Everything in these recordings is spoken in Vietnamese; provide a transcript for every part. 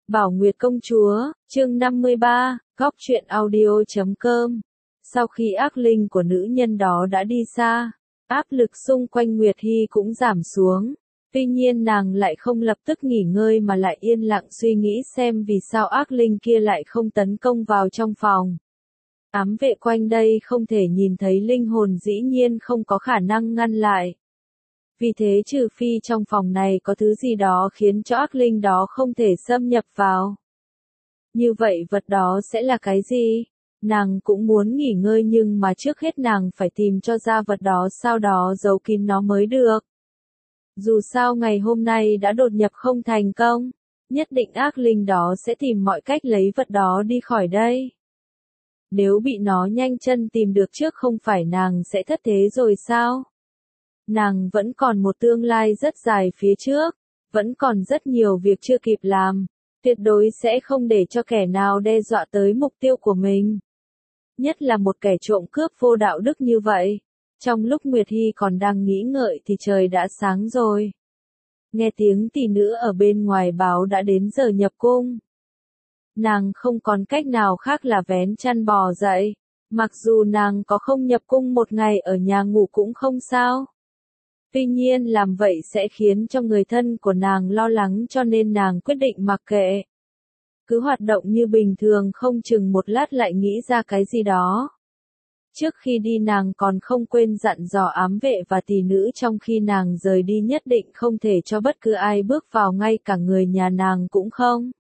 Bảo Nguyệt công chúa, chương 53, góc truyện audio.com. Sau khi ác linh của nữ nhân đó đã đi xa, áp lực xung quanh Nguyệt Hy cũng giảm xuống. Tuy nhiên nàng lại không lập tức nghỉ ngơi mà lại yên lặng suy nghĩ xem vì sao ác linh kia lại không tấn công vào trong phòng. Ám vệ quanh đây không thể nhìn thấy linh hồn dĩ nhiên không có khả năng ngăn lại. Vì thế trừ phi trong phòng này có thứ gì đó khiến cho ác linh đó không thể xâm nhập vào. Như vậy vật đó sẽ là cái gì? Nàng cũng muốn nghỉ ngơi nhưng mà trước hết nàng phải tìm cho ra vật đó sau đó giấu kín nó mới được. Dù sao ngày hôm nay đã đột nhập không thành công, nhất định ác linh đó sẽ tìm mọi cách lấy vật đó đi khỏi đây. Nếu bị nó nhanh chân tìm được trước không phải nàng sẽ thất thế rồi sao? Nàng vẫn còn một tương lai rất dài phía trước, vẫn còn rất nhiều việc chưa kịp làm, tuyệt đối sẽ không để cho kẻ nào đe dọa tới mục tiêu của mình. Nhất là một kẻ trộm cướp vô đạo đức như vậy. Trong lúc Nguyệt Hy còn đang nghĩ ngợi thì trời đã sáng rồi. Nghe tiếng tỷ nữ ở bên ngoài báo đã đến giờ nhập cung. Nàng không còn cách nào khác là vén chăn bò dậy, mặc dù nàng có không nhập cung một ngày ở nhà ngủ cũng không sao. Tuy nhiên làm vậy sẽ khiến cho người thân của nàng lo lắng cho nên nàng quyết định mặc kệ. Cứ hoạt động như bình thường không chừng một lát lại nghĩ ra cái gì đó. Trước khi đi nàng còn không quên dặn dò ám vệ và tỷ nữ trong khi nàng rời đi nhất định không thể cho bất cứ ai bước vào ngay cả người nhà nàng cũng không.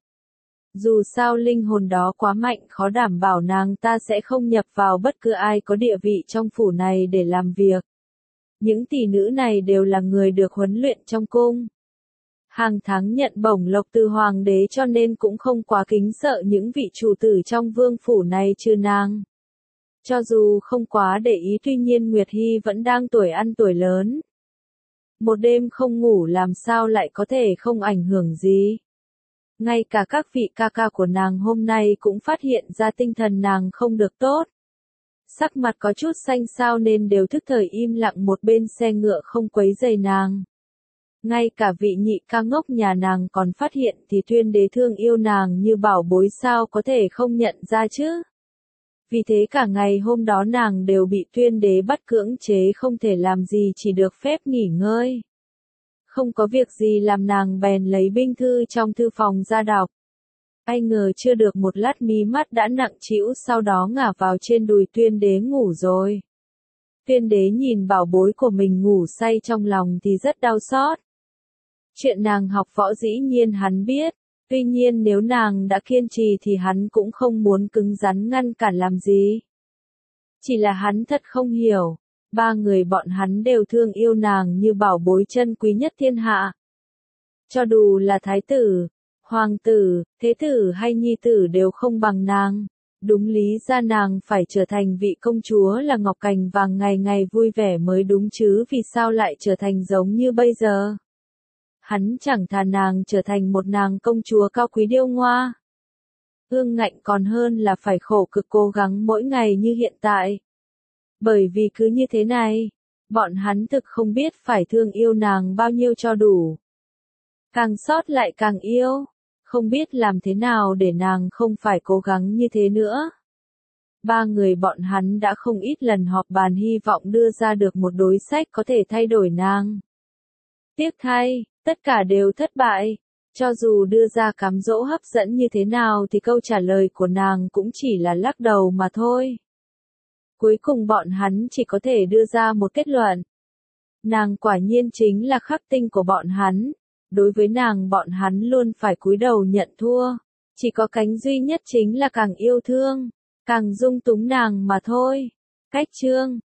Dù sao linh hồn đó quá mạnh khó đảm bảo nàng ta sẽ không nhập vào bất cứ ai có địa vị trong phủ này để làm việc. Những tỷ nữ này đều là người được huấn luyện trong cung. Hàng tháng nhận bổng lộc từ hoàng đế cho nên cũng không quá kính sợ những vị chủ tử trong vương phủ này trừ nàng. Cho dù không quá để ý tuy nhiên Nguyệt Hy vẫn đang tuổi ăn tuổi lớn. Một đêm không ngủ làm sao lại có thể không ảnh hưởng gì. Ngay cả các vị ca ca của nàng hôm nay cũng phát hiện ra tinh thần nàng không được tốt. Sắc mặt có chút xanh xao nên đều thức thời im lặng một bên xe ngựa không quấy rầy nàng. Ngay cả vị nhị ca ngốc nhà nàng còn phát hiện thì Tuyên Đế thương yêu nàng như bảo bối sao có thể không nhận ra chứ. Vì thế cả ngày hôm đó nàng đều bị Tuyên Đế bắt cưỡng chế không thể làm gì chỉ được phép nghỉ ngơi. Không có việc gì làm nàng bèn lấy binh thư trong thư phòng ra đọc. Ai ngờ chưa được một lát mí mắt đã nặng trĩu sau đó ngả vào trên đùi Tuyên Đế ngủ rồi. Tuyên Đế nhìn bảo bối của mình ngủ say trong lòng thì rất đau xót. Chuyện nàng học võ dĩ nhiên hắn biết, tuy nhiên nếu nàng đã kiên trì thì hắn cũng không muốn cứng rắn ngăn cản làm gì. Chỉ là hắn thật không hiểu, ba người bọn hắn đều thương yêu nàng như bảo bối chân quý nhất thiên hạ. Cho dù là thái tử, hoàng tử, thế tử hay nhi tử đều không bằng nàng. Đúng lý ra nàng phải trở thành vị công chúa là ngọc cành vàng ngày ngày vui vẻ mới đúng chứ vì sao lại trở thành giống như bây giờ. Hắn chẳng thà nàng trở thành một nàng công chúa cao quý điêu ngoa. Ương ngạnh còn hơn là phải khổ cực cố gắng mỗi ngày như hiện tại. Bởi vì cứ như thế này, bọn hắn thực không biết phải thương yêu nàng bao nhiêu cho đủ. Càng xót lại càng yêu, không biết làm thế nào để nàng không phải cố gắng như thế nữa. Ba người bọn hắn đã không ít lần họp bàn hy vọng đưa ra được một đối sách có thể thay đổi nàng. Tiếc thay, tất cả đều thất bại. Cho dù đưa ra cám dỗ hấp dẫn như thế nào thì câu trả lời của nàng cũng chỉ là lắc đầu mà thôi. Cuối cùng bọn hắn chỉ có thể đưa ra một kết luận. Nàng quả nhiên chính là khắc tinh của bọn hắn. Đối với nàng bọn hắn luôn phải cúi đầu nhận thua. Chỉ có cánh duy nhất chính là càng yêu thương, càng dung túng nàng mà thôi. Cách chương